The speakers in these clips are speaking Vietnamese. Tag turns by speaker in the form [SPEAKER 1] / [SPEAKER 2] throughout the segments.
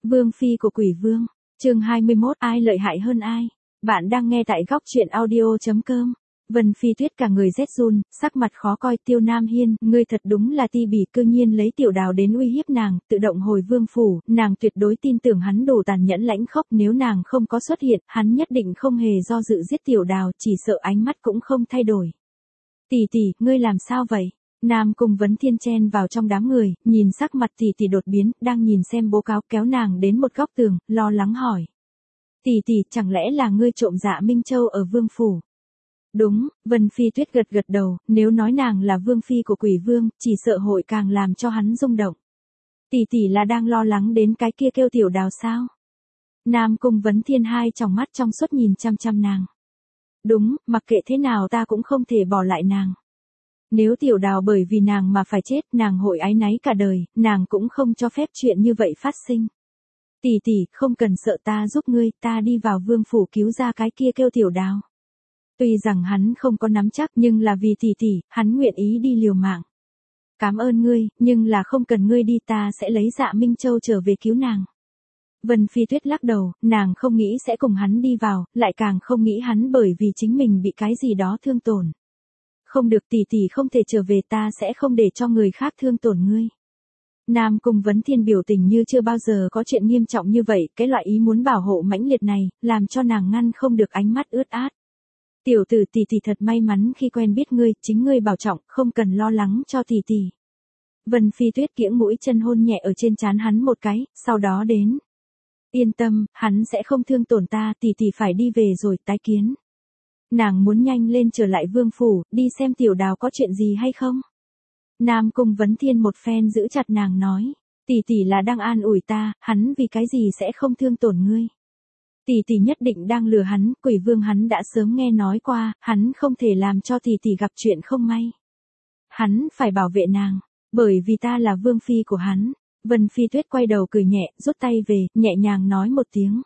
[SPEAKER 1] Vương phi của quỷ vương, chương 21, ai lợi hại hơn ai? Bạn đang nghe tại góc truyện audio.com. Vân Phi Tuyết cả người rét run, sắc mặt khó coi. Tiêu Nam Hiên, ngươi thật đúng là ti bỉ, cư nhiên lấy Tiểu Đào đến uy hiếp nàng, tự động hồi vương phủ. Nàng tuyệt đối tin tưởng hắn đủ tàn nhẫn lãnh khốc, nếu nàng không có xuất hiện, hắn nhất định không hề do dự giết Tiểu Đào, chỉ sợ ánh mắt cũng không thay đổi. Tỷ tỷ, ngươi làm sao vậy? Nam Cung Vấn Thiên chen vào trong đám người, nhìn sắc mặt tỷ tỷ đột biến, đang nhìn xem bố cáo, kéo nàng đến một góc tường, lo lắng hỏi. Tỷ tỷ, chẳng lẽ là ngươi trộm Dạ Minh Châu ở vương phủ? Đúng, Vân Phi Tuyết gật gật đầu, nếu nói nàng là vương phi của quỷ vương, chỉ sợ hội càng làm cho hắn rung động. Tỷ tỷ là đang lo lắng đến cái kia kêu Tiểu Đào sao? Nam Cung Vấn Thiên hai tròng mắt trong suốt nhìn chăm chăm nàng. Đúng, mặc kệ thế nào ta cũng không thể bỏ lại nàng. Nếu Tiểu Đào bởi vì nàng mà phải chết, nàng hội áy náy cả đời, nàng cũng không cho phép chuyện như vậy phát sinh. Tỷ tỷ, không cần sợ, ta giúp ngươi, ta đi vào vương phủ cứu ra cái kia kêu Tiểu Đào. Tuy rằng hắn không có nắm chắc, nhưng là vì tỷ tỷ, hắn nguyện ý đi liều mạng. Cảm ơn ngươi, nhưng là không cần ngươi đi, ta sẽ lấy Dạ Minh Châu trở về cứu nàng. Vân Phi Tuyết lắc đầu, nàng không nghĩ sẽ cùng hắn đi vào, lại càng không nghĩ hắn bởi vì chính mình bị cái gì đó thương tổn. Không được, tỷ tỷ không thể trở về, ta sẽ không để cho người khác thương tổn ngươi. Nam Cung Vấn Thiên biểu tình như chưa bao giờ có chuyện nghiêm trọng như vậy, cái loại ý muốn bảo hộ mãnh liệt này, làm cho nàng ngăn không được ánh mắt ướt át. Tiểu tử, tỷ tỷ thật may mắn khi quen biết ngươi, chính ngươi bảo trọng, không cần lo lắng cho tỷ tỷ. Vân Phi Tuyết kiễng mũi chân hôn nhẹ ở trên trán hắn một cái, sau đó đến. Yên tâm, hắn sẽ không thương tổn ta, tỷ tỷ phải đi về rồi, tái kiến. Nàng muốn nhanh lên trở lại vương phủ, đi xem Tiểu Đào có chuyện gì hay không. Nam Cung Vấn Thiên một phen giữ chặt nàng nói, tỷ tỷ là đang an ủi ta, hắn vì cái gì sẽ không thương tổn ngươi. Tỷ tỷ nhất định đang lừa hắn, quỷ vương hắn đã sớm nghe nói qua, hắn không thể làm cho tỷ tỷ gặp chuyện không may. Hắn phải bảo vệ nàng, bởi vì ta là vương phi của hắn. Vân Phi Tuyết quay đầu cười nhẹ, rút tay về, nhẹ nhàng nói một tiếng.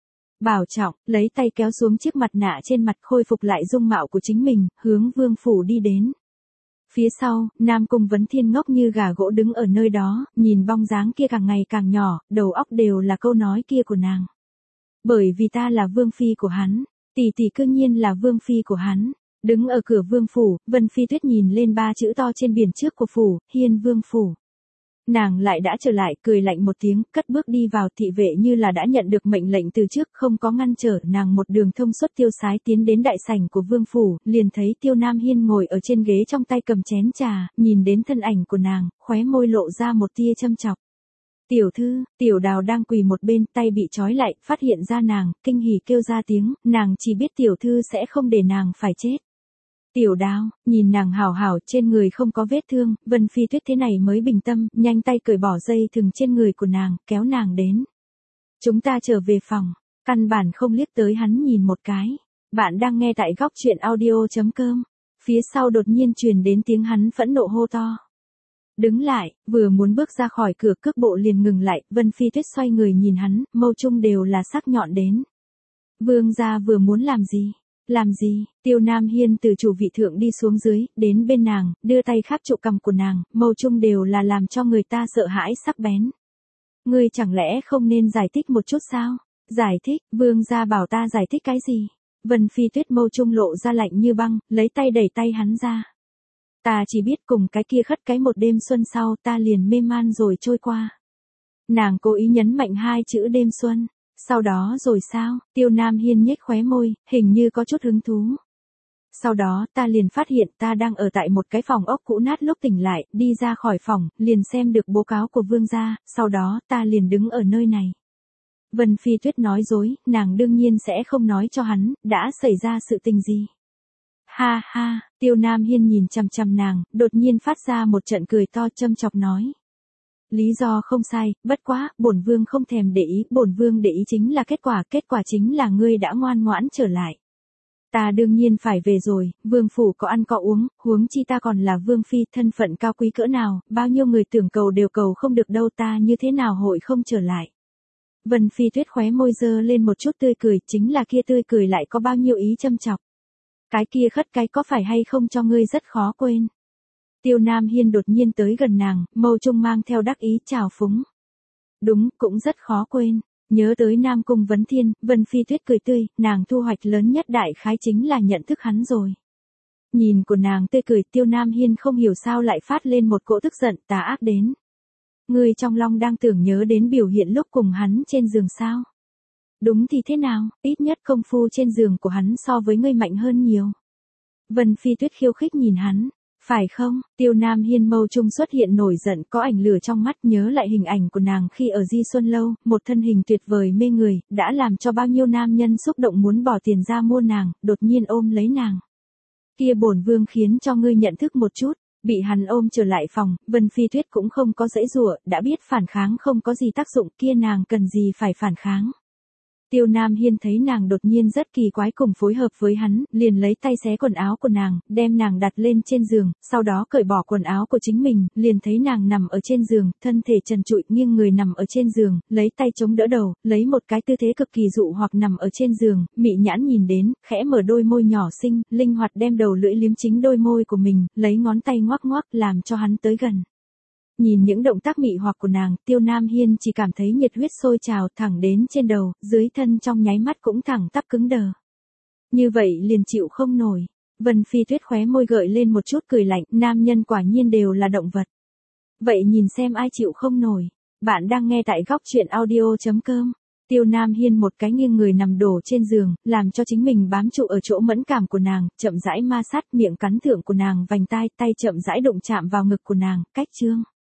[SPEAKER 1] Bảo trọng, lấy tay kéo xuống chiếc mặt nạ trên mặt, khôi phục lại dung mạo của chính mình, hướng vương phủ đi đến. Phía sau, Nam Cung Vấn Thiên ngốc như gà gỗ đứng ở nơi đó, nhìn bóng dáng kia càng ngày càng nhỏ, đầu óc đều là câu nói kia của nàng. Bởi vì ta là vương phi của hắn, tỷ tỷ cư nhiên là vương phi của hắn. Đứng ở cửa vương phủ, Vân Phi Tuyết nhìn lên ba chữ to trên biển trước của phủ, Hiên Vương Phủ. Nàng lại đã trở lại, cười lạnh một tiếng, cất bước đi vào. Thị vệ như là đã nhận được mệnh lệnh từ trước, không có ngăn trở, nàng một đường thông suốt tiêu sái tiến đến đại sảnh của vương phủ, liền thấy Tiêu Nam Hiên ngồi ở trên ghế trong tay cầm chén trà, nhìn đến thân ảnh của nàng, khóe môi lộ ra một tia châm chọc. Tiểu thư, Tiểu Đào đang quỳ một bên, tay bị trói lại, phát hiện ra nàng, kinh hỉ kêu ra tiếng, nàng chỉ biết tiểu thư sẽ không để nàng phải chết. Tiểu Đào, nhìn nàng hảo hảo, trên người không có vết thương, Vân Phi Tuyết thế này mới bình tâm, nhanh tay cởi bỏ dây thừng trên người của nàng, kéo nàng đến. Chúng ta trở về phòng, căn bản không liếc tới hắn nhìn một cái. Bạn đang nghe tại góc truyện audio.com. Phía sau đột nhiên truyền đến tiếng hắn phẫn nộ hô to. Đứng lại, vừa muốn bước ra khỏi cửa, cước bộ liền ngừng lại, Vân Phi Tuyết xoay người nhìn hắn, mâu trung đều là sắc nhọn đến. Vương gia vừa muốn làm gì? Làm gì? Tiêu Nam Hiên từ chủ vị thượng đi xuống dưới, đến bên nàng, đưa tay khắp trụ cằm của nàng, mâu trung đều là làm cho người ta sợ hãi sắc bén. Ngươi chẳng lẽ không nên giải thích một chút sao? Giải thích, vương gia bảo ta giải thích cái gì? Vân Phi Tuyết mâu trung lộ ra lạnh như băng, lấy tay đẩy tay hắn ra. Ta chỉ biết cùng cái kia khất cái một đêm xuân sau, ta liền mê man rồi trôi qua. Nàng cố ý nhấn mạnh hai chữ đêm xuân. Sau đó rồi sao? Tiêu Nam Hiên nhếch khóe môi, hình như có chút hứng thú. Sau đó ta liền phát hiện ta đang ở tại một cái phòng ốc cũ nát, lúc tỉnh lại, đi ra khỏi phòng, liền xem được báo cáo của vương gia, sau đó ta liền đứng ở nơi này. Vân Phi Tuyết nói dối, nàng đương nhiên sẽ không nói cho hắn, đã xảy ra sự tình gì. Ha ha, Tiêu Nam Hiên nhìn chằm chằm nàng, đột nhiên phát ra một trận cười to châm chọc nói. Lý do không sai, bất quá, bổn vương không thèm để ý, bổn vương để ý chính là kết quả chính là ngươi đã ngoan ngoãn trở lại. Ta đương nhiên phải về rồi, vương phủ có ăn có uống, huống chi ta còn là vương phi, thân phận cao quý cỡ nào, bao nhiêu người tưởng cầu đều cầu không được đâu, ta như thế nào hội không trở lại. Vân Phi Tuyết khóe môi dơ lên một chút tươi cười, chính là kia tươi cười lại có bao nhiêu ý châm chọc. Cái kia khất cái có phải hay không cho ngươi rất khó quên. Tiêu Nam Hiên đột nhiên tới gần nàng, mâu trung mang theo đắc ý trào phúng. Đúng, cũng rất khó quên. Nhớ tới Nam Cung Vấn Thiên, Vân Phi Tuyết cười tươi, nàng thu hoạch lớn nhất đại khái chính là nhận thức hắn rồi. Nhìn của nàng tươi cười, Tiêu Nam Hiên không hiểu sao lại phát lên một cỗ tức giận tà ác đến. Người trong lòng đang tưởng nhớ đến biểu hiện lúc cùng hắn trên giường sao? Đúng thì thế nào, ít nhất công phu trên giường của hắn so với ngươi mạnh hơn nhiều. Vân Phi Tuyết khiêu khích nhìn hắn. Phải không? Tiêu Nam Hiên mâu trung xuất hiện nổi giận, có ảnh lửa trong mắt, nhớ lại hình ảnh của nàng khi ở Di Xuân Lâu, một thân hình tuyệt vời mê người, đã làm cho bao nhiêu nam nhân xúc động muốn bỏ tiền ra mua nàng, đột nhiên ôm lấy nàng. Kia bổn vương khiến cho ngươi nhận thức một chút. Bị hắn ôm trở lại phòng, Vân Phi Tuyết cũng không có giãy giụa, đã biết phản kháng không có gì tác dụng, kia nàng cần gì phải phản kháng. Tiêu Nam Hiên thấy nàng đột nhiên rất kỳ quái cùng phối hợp với hắn, liền lấy tay xé quần áo của nàng, đem nàng đặt lên trên giường, sau đó cởi bỏ quần áo của chính mình, liền thấy nàng nằm ở trên giường, thân thể trần trụi nghiêng người nằm ở trên giường, lấy tay chống đỡ đầu, lấy một cái tư thế cực kỳ dụ hoặc nằm ở trên giường, mị nhãn nhìn đến, khẽ mở đôi môi nhỏ xinh, linh hoạt đem đầu lưỡi liếm chính đôi môi của mình, lấy ngón tay ngoắc ngoắc làm cho hắn tới gần. Nhìn những động tác mị hoặc của nàng, Tiêu Nam Hiên chỉ cảm thấy nhiệt huyết sôi trào thẳng đến trên đầu, dưới thân trong nháy mắt cũng thẳng tắp cứng đờ. Như vậy liền chịu không nổi. Vân Phi Tuyết khóe môi gợi lên một chút cười lạnh, nam nhân quả nhiên đều là động vật. Vậy nhìn xem ai chịu không nổi. Bạn đang nghe tại góc truyện audio.com. Tiêu Nam Hiên một cái nghiêng người nằm đổ trên giường, làm cho chính mình bám trụ ở chỗ mẫn cảm của nàng, chậm rãi ma sát miệng cắn thượng của nàng vành tai, tay chậm rãi đụng chạm vào ngực của nàng, cách chương.